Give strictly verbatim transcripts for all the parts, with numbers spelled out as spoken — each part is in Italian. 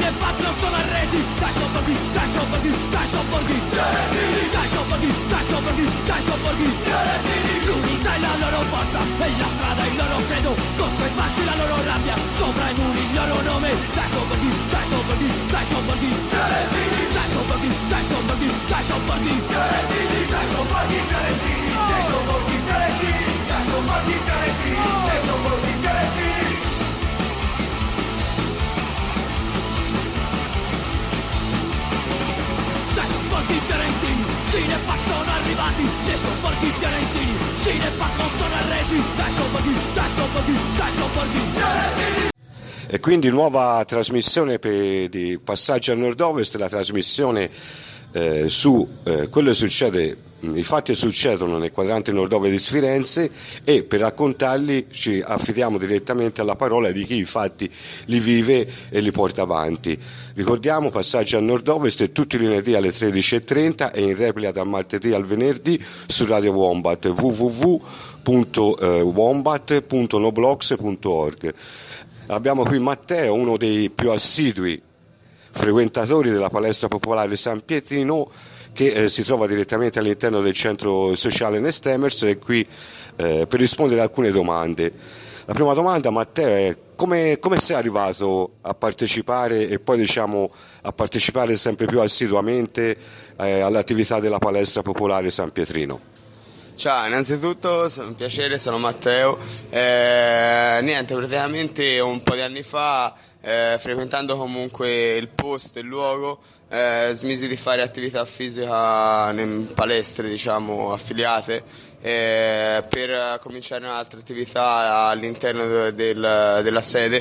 Cinepac non sono arresi, dai sobborghi, dai sobborghi, dai sobborghi, dai sobborghi, dai sobborghi, dai sobborghi, l'unità è la loro forza e la strada è il loro credo, contro i fasci la loro rabbia, sopra i muri il loro nome, dai sobborghi, dai sobborghi, dai sobborghi, dai sobborghi, dai sobborghi, dai sobborghi, dai sobborghi fiorentini, dai sobborghi fiorentini, dai sobborghi fiorentini, dai sobborghi fiorentini. Dai sobborghi fiorentini, Cinepac sono arrivati, dai sobborghi fiorentini, Cinepac non sono arresi, dai sobborghi, dai sobborghi, dai sobborghi fiorentini. E quindi nuova trasmissione per, di Passaggio a Nord-Ovest, la trasmissione eh, su eh, quello che succede, i fatti che succedono nel quadrante nord-ovest di Firenze, e per raccontarli ci affidiamo direttamente alla parola di chi i fatti li vive e li porta avanti. Ricordiamo, Passaggio a Nord-Ovest è tutti i lunedì alle tredici e trenta e in replica dal martedì al venerdì su Radio Wombat, w w w punto wombat punto noblogs punto org. Abbiamo qui Matteo, uno dei più assidui frequentatori della palestra popolare San Pietrino, che eh, si trova direttamente all'interno del centro sociale Nestemers, e qui eh, per rispondere a alcune domande. La prima domanda, Matteo, è come, come sei arrivato a partecipare e poi diciamo a partecipare sempre più assiduamente eh, all'attività della palestra popolare San Pietrino? Ciao, innanzitutto è un piacere, sono Matteo. Eh, niente, praticamente un po' di anni fa, eh, frequentando comunque il posto, il luogo, eh, smisi di fare attività fisica in palestre, diciamo, affiliate, eh, per cominciare un'altra attività all'interno del, della sede.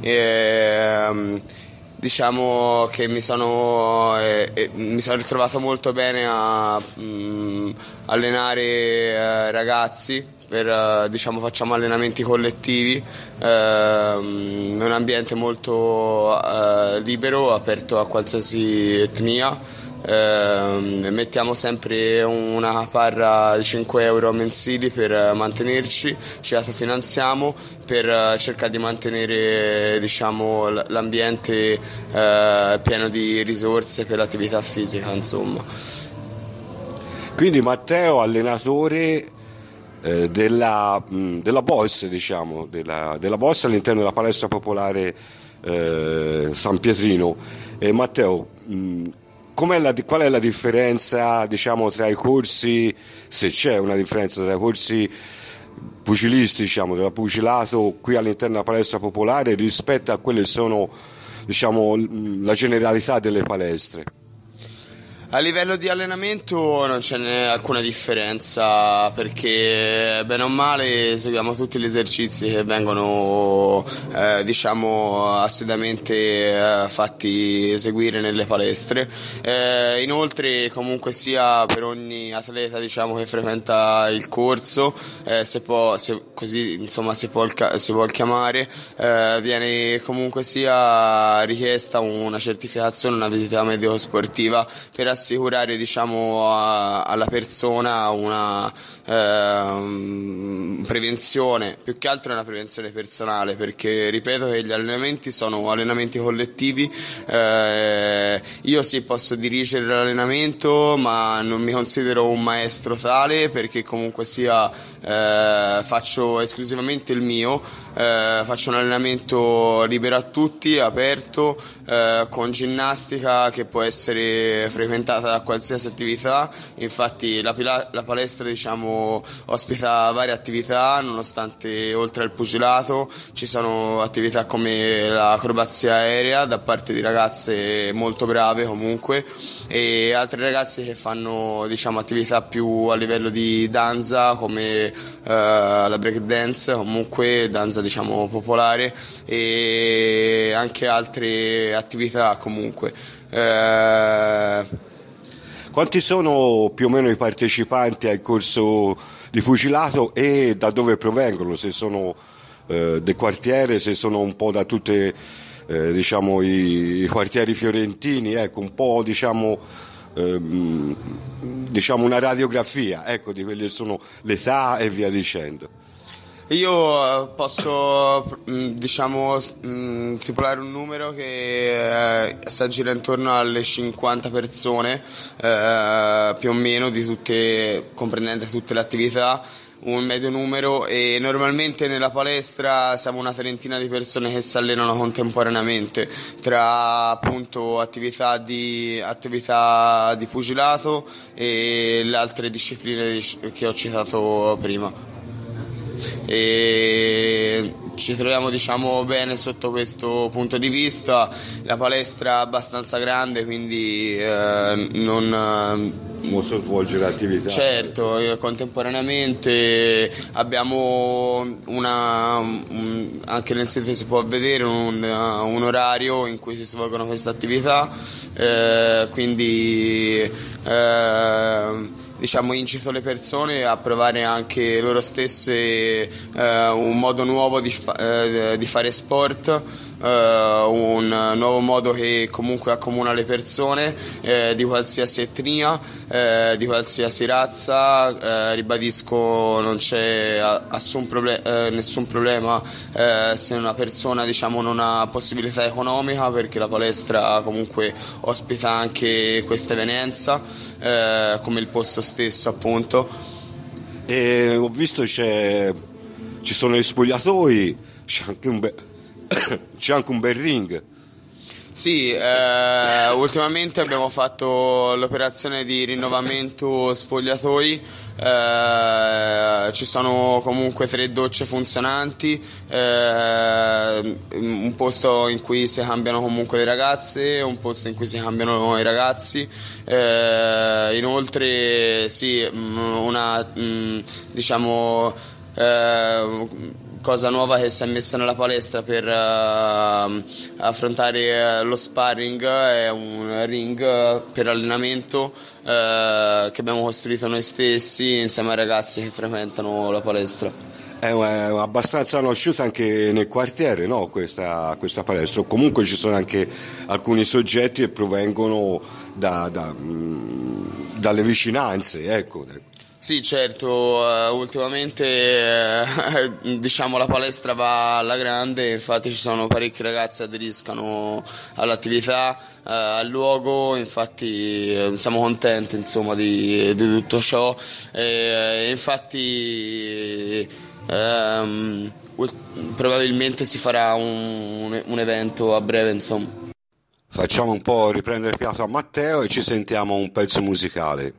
Eh, Diciamo che mi sono, eh, eh, mi sono ritrovato molto bene a mh, allenare eh, ragazzi, per, eh, diciamo, facciamo allenamenti collettivi, eh, un ambiente molto eh, libero, aperto a qualsiasi etnia. Eh, mettiamo sempre una parra di cinque euro mensili per mantenerci, ci autofinanziamo per cercare di mantenere, diciamo, l'ambiente eh, pieno di risorse per l'attività fisica, insomma. Quindi Matteo, allenatore eh, della, mh, della Boss, diciamo, della, della Boss all'interno della palestra popolare eh, San Pietrino. E Matteo, mh, Com'è la, qual è la differenza, diciamo, tra i corsi, se c'è una differenza tra i corsi pugilisti, diciamo, della pugilato qui all'interno della palestra popolare rispetto a quelle che sono, diciamo, la generalità delle palestre? A livello di allenamento non ce n'è alcuna differenza, perché bene o male eseguiamo tutti gli esercizi che vengono eh, diciamo assiduamente eh, fatti eseguire nelle palestre. Eh, inoltre comunque sia per ogni atleta, diciamo, che frequenta il corso, eh, se può, se, così insomma si può, si vuol chiamare, eh, viene comunque sia richiesta una certificazione, una visita medico-sportiva per assicurare, diciamo, a, alla persona una eh, prevenzione, più che altro è una prevenzione personale, perché ripeto che gli allenamenti sono allenamenti collettivi. Eh, io sì posso dirigere l'allenamento, ma non mi considero un maestro tale, perché comunque sia eh, faccio esclusivamente il mio, eh, faccio un allenamento libero a tutti, aperto, eh, con ginnastica che può essere frequentata da qualsiasi attività. Infatti la, la palestra, diciamo, ospita varie attività, nonostante oltre al pugilato ci sono attività come l'acrobazia aerea da parte di ragazze molto brave comunque, e altri ragazzi che fanno, diciamo, attività più a livello di danza come eh, la break dance, comunque danza, diciamo, popolare, e anche altre attività comunque. Eh, Quanti sono più o meno i partecipanti al corso di pugilato e da dove provengono? Se sono eh, del quartiere, se sono un po' da tutte eh, diciamo i, i quartieri fiorentini, ecco, un po', diciamo, ehm, diciamo una radiografia, ecco, di quelle che sono l'età e via dicendo. Io posso, diciamo, stipulare un numero che si aggira intorno alle cinquanta persone, eh, più o meno, di tutte, comprendente tutte le attività, un medio numero, e normalmente nella palestra siamo una trentina di persone che si allenano contemporaneamente tra appunto attività di, attività di pugilato e le altre discipline che ho citato prima. E ci troviamo, diciamo, bene sotto questo punto di vista. La palestra è abbastanza grande, quindi eh, non posso svolgere attività. Certo, eh, contemporaneamente abbiamo una, un, anche nel sito si può vedere un, un orario in cui si svolgono queste attività, eh, quindi eh, diciamo incito le persone a provare anche loro stesse eh, un modo nuovo di, fa- eh, di fare sport, eh, un nuovo modo che comunque accomuna le persone eh, di qualsiasi etnia, eh, di qualsiasi razza. Eh, ribadisco, non c'è assun proble- eh, nessun problema eh, se una persona, diciamo, non ha possibilità economica, perché la palestra comunque ospita anche questa evenienza, eh, come il posto stesso appunto. E ho visto c'è ci sono gli spogliatoi, c'è anche un bel c'è anche un bel ring. Sì, eh, ultimamente abbiamo fatto l'operazione di rinnovamento spogliatoi. Eh, ci sono comunque tre docce funzionanti, eh, un posto in cui si cambiano comunque le ragazze, un posto in cui si cambiano i ragazzi. Eh, inoltre sì, una diciamo eh, cosa nuova che si è messa nella palestra per uh, affrontare lo sparring è un ring per allenamento uh, che abbiamo costruito noi stessi insieme ai ragazzi che frequentano la palestra. È abbastanza conosciuta anche nel quartiere, no? Questa, questa palestra. Comunque ci sono anche alcuni soggetti che provengono da, da, mh, dalle vicinanze, ecco. Sì, certo, uh, ultimamente uh, diciamo la palestra va alla grande, infatti ci sono parecchi ragazzi che aderiscono all'attività, uh, al luogo, infatti uh, siamo contenti, insomma, di, di tutto ciò, e, uh, infatti um, probabilmente si farà un, un evento a breve, insomma. Facciamo un po' riprendere fiato a Matteo e ci sentiamo un pezzo musicale.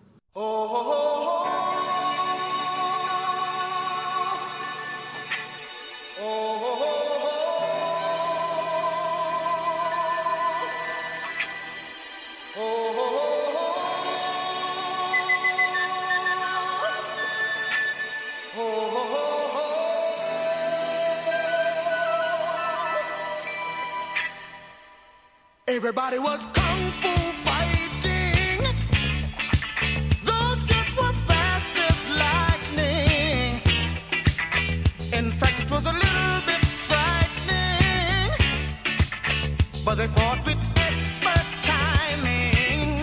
Everybody was kung fu fighting. Those kids were fast as lightning. In fact, it was a little bit frightening, but they fought with expert timing.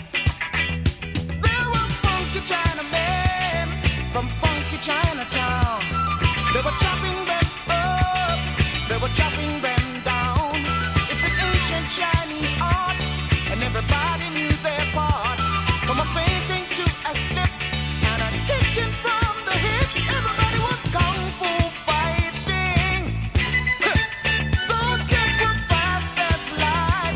There were funky Chinamen from funky Chinatown. They were chopping them up, they were chopping them down. It's an ancient Chinese art, and everybody knew their part. From a fainting to a slip and a kicking from the hip, everybody was kung fu fighting. Those kids were fast as lightning.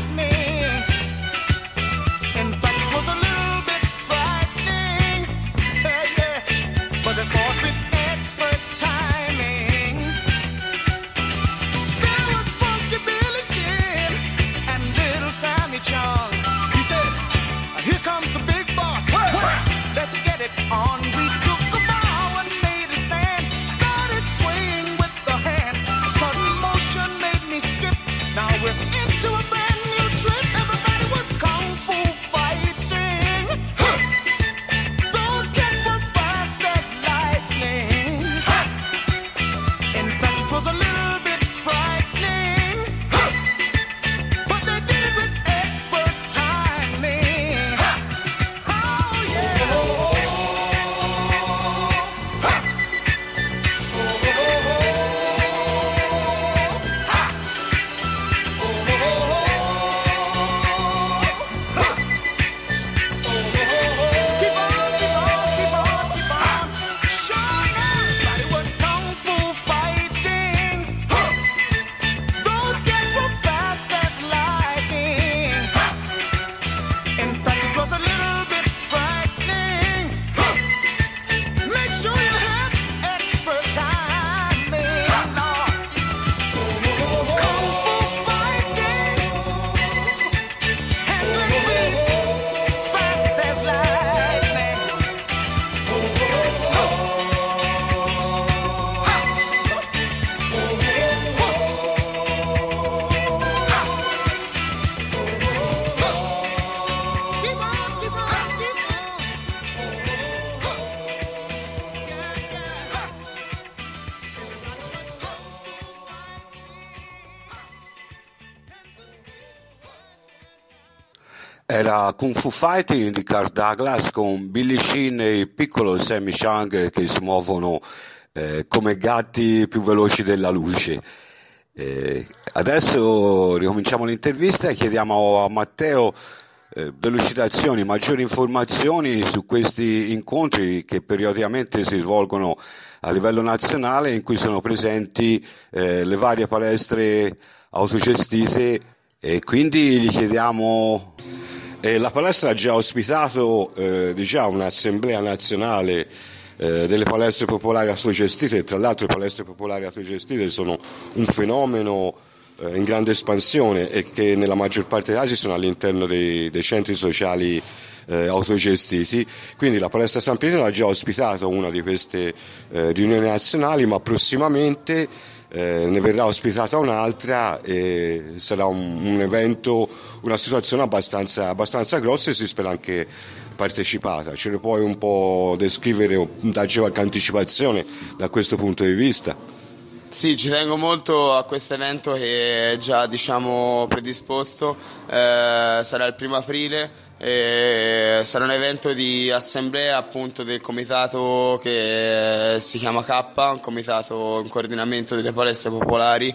Era Kung Fu Fighting di Kirk Douglas con Billy Sheen e il piccolo Sammy Chang che si muovono eh, come gatti più veloci della luce. Eh, adesso ricominciamo l'intervista e chiediamo a Matteo eh, delucidazioni, maggiori informazioni su questi incontri che periodicamente si svolgono a livello nazionale, in cui sono presenti eh, le varie palestre autogestite, e quindi gli chiediamo. Eh, la palestra ha già ospitato eh, diciamo, un'assemblea nazionale eh, delle palestre popolari autogestite. Tra l'altro le palestre popolari autogestite sono un fenomeno eh, in grande espansione e che nella maggior parte dei casi sono all'interno dei, dei centri sociali eh, autogestiti. Quindi la palestra San Pietro ha già ospitato una di queste eh, riunioni nazionali, ma prossimamente Eh, ne verrà ospitata un'altra e sarà un, un evento, una situazione abbastanza, abbastanza grossa e si spera anche partecipata. Ce ne puoi un po' descrivere, darci qualche anticipazione da questo punto di vista? Sì, ci tengo molto a questo evento che è già diciamo predisposto, eh, sarà il primo aprile. E sarà un evento di assemblea appunto del comitato che si chiama K, un comitato in coordinamento delle palestre popolari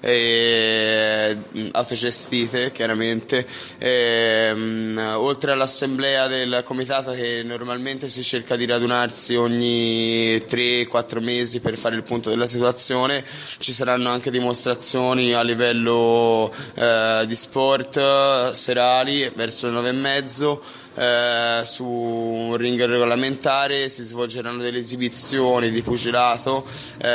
e autogestite chiaramente. E, um, oltre all'assemblea del comitato, che normalmente si cerca di radunarsi ogni tre quattro mesi per fare il punto della situazione, ci saranno anche dimostrazioni a livello eh, di sport serali verso le nove e mezzo. Eh, su un ring regolamentare si svolgeranno delle esibizioni di pugilato,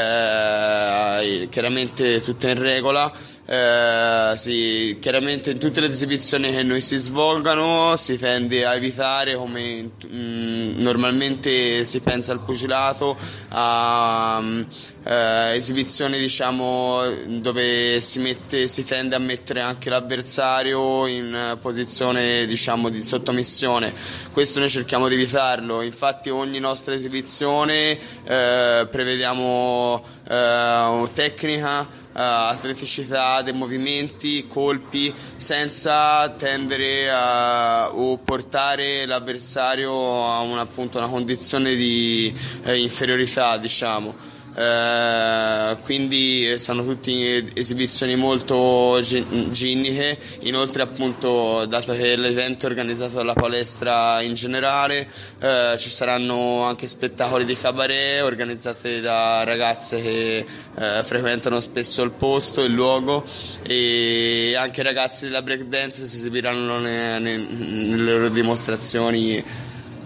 eh, chiaramente tutte in regola. Eh, sì, chiaramente in tutte le esibizioni che noi si svolgano si tende a evitare, come mh, normalmente si pensa al pugilato, a mh, eh, esibizioni diciamo dove si mette, si tende a mettere anche l'avversario in posizione diciamo di sottomissione. Questo noi cerchiamo di evitarlo, infatti ogni nostra esibizione eh, prevediamo eh, tecnica, Uh, atleticità dei movimenti, colpi, senza tendere a o portare l'avversario a una, appunto, una condizione di eh, inferiorità, diciamo. Uh, quindi sono tutte esibizioni molto ginniche. Inoltre appunto, dato che l'evento è organizzato dalla palestra in generale, uh, ci saranno anche spettacoli di cabaret organizzati da ragazze che uh, frequentano spesso il posto, il luogo, e anche ragazzi della breakdance si esibiranno ne, ne, nelle loro dimostrazioni.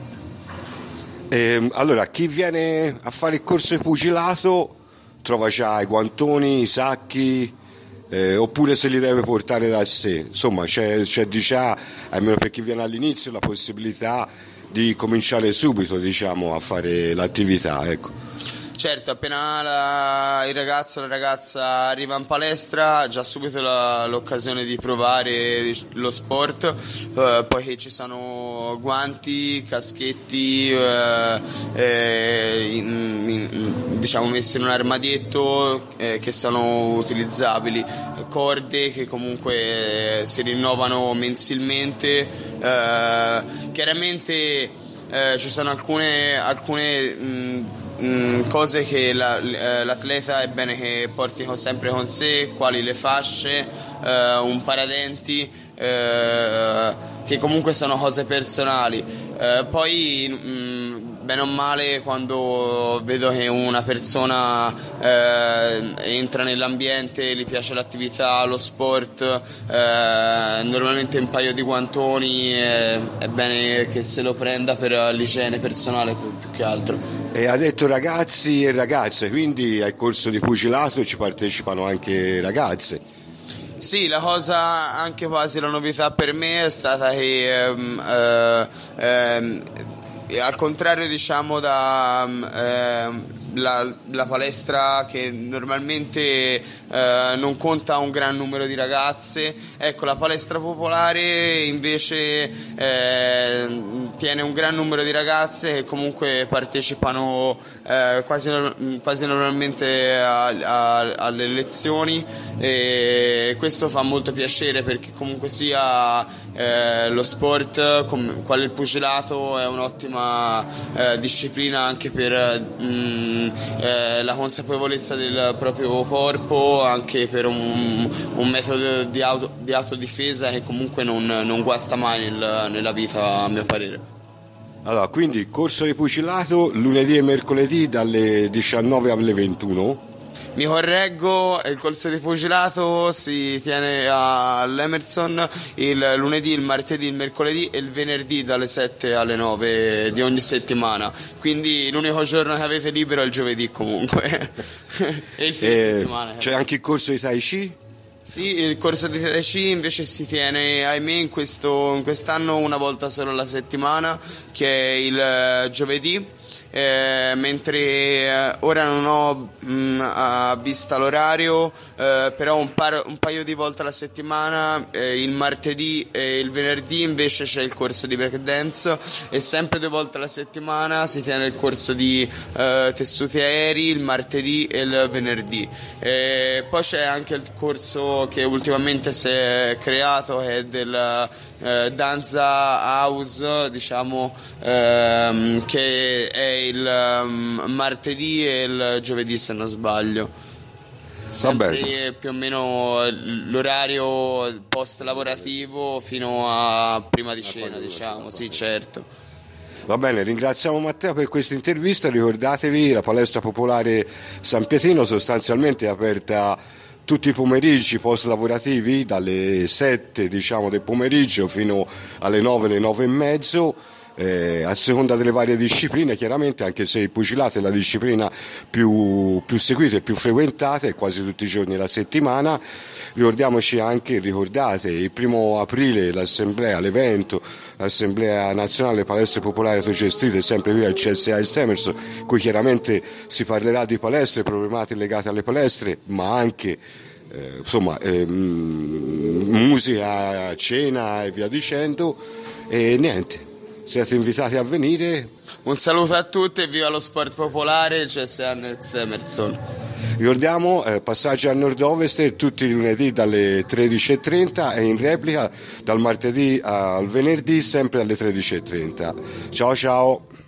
Eh, allora, chi viene a fare il corso di pugilato trova già i guantoni, i sacchi, eh, oppure se li deve portare da sé? Insomma, c'è, c'è già, almeno per chi viene all'inizio, la possibilità di cominciare subito, diciamo, a fare l'attività, ecco. Certo, appena la, il ragazzo o la ragazza arriva in palestra ha già subito la, l'occasione di provare lo sport, eh, poi ci sono guanti, caschetti eh, eh, in, in, diciamo messi in un armadietto eh, che sono utilizzabili, corde che comunque eh, si rinnovano mensilmente, eh, chiaramente eh, ci sono alcune, alcune mh, cose che la, l'atleta è bene che porti sempre con sé, quali le fasce, eh, un paradenti, eh, che comunque sono cose personali. Eh, poi mh, bene o male, quando vedo che una persona eh, entra nell'ambiente, gli piace l'attività, lo sport, eh, normalmente un paio di guantoni eh, è bene che se lo prenda per l'igiene personale più, più che altro. E ha detto ragazzi e ragazze, quindi al corso di pugilato ci partecipano anche ragazze. Sì, la cosa, anche quasi la novità per me è stata che ehm, eh, ehm, al contrario diciamo da ehm, la, la palestra che normalmente eh, non conta un gran numero di ragazze, ecco, la palestra popolare invece eh, tiene un gran numero di ragazze che comunque partecipano eh, quasi, quasi normalmente a, a, alle lezioni, e questo fa molto piacere perché comunque sia eh, lo sport come, quale il pugilato è un'ottima eh, disciplina anche per mh, eh, la consapevolezza del proprio corpo, anche per un, un metodo di, auto, di autodifesa che comunque non, non guasta mai nel, nella vita, a mio parere. Allora, quindi corso di pugilato lunedì e mercoledì dalle diciannove alle ventuno. Mi correggo, il corso di pugilato si tiene all'Emerson il lunedì, il martedì, il mercoledì e il venerdì dalle sette alle nove di ogni settimana. Quindi l'unico giorno che avete libero è il giovedì comunque. E il fine Eh, settimana. c'è anche il corso di Tai Chi? Sì, il corso di Tai Chi invece si tiene, ahimè, in, questo, in quest'anno una volta solo alla settimana, che è il eh, giovedì. Eh, mentre eh, ora non ho mh, a vista l'orario, eh, però un, par- un paio di volte alla settimana, eh, il martedì e il venerdì invece c'è il corso di breakdance, e sempre due volte alla settimana si tiene il corso di eh, tessuti aerei il martedì e il venerdì. E poi c'è anche il corso che ultimamente si è creato, che è del eh, Danza House, diciamo, ehm, che è il um, martedì e il giovedì, se non sbaglio. Sempre più o meno l'orario post lavorativo fino a prima di cena, diciamo. Sì, certo. Va bene, ringraziamo Matteo per questa intervista. Ricordatevi, la palestra popolare San Pietrino sostanzialmente è aperta tutti i pomeriggi post lavorativi dalle sette, diciamo, del pomeriggio fino alle nove, le nove e mezzo. Eh, a seconda delle varie discipline, chiaramente, anche se il pugilato è la disciplina più, più seguita e più frequentata, è quasi tutti i giorni della settimana. Ricordiamoci anche, ricordate, il primo aprile l'assemblea, l'evento, l'assemblea nazionale palestre popolari autogestite, sempre qui al C S A Emerson, in cui chiaramente si parlerà di palestre, problematiche legate alle palestre, ma anche eh, insomma eh, musica, cena e via dicendo. E niente, siete invitati a venire. Un saluto a tutti e viva lo sport popolare, C S A Emerson. Ricordiamo, eh, passaggio a nord-ovest tutti i lunedì dalle tredici e trenta e in replica dal martedì al venerdì sempre alle tredici e trenta. Ciao ciao.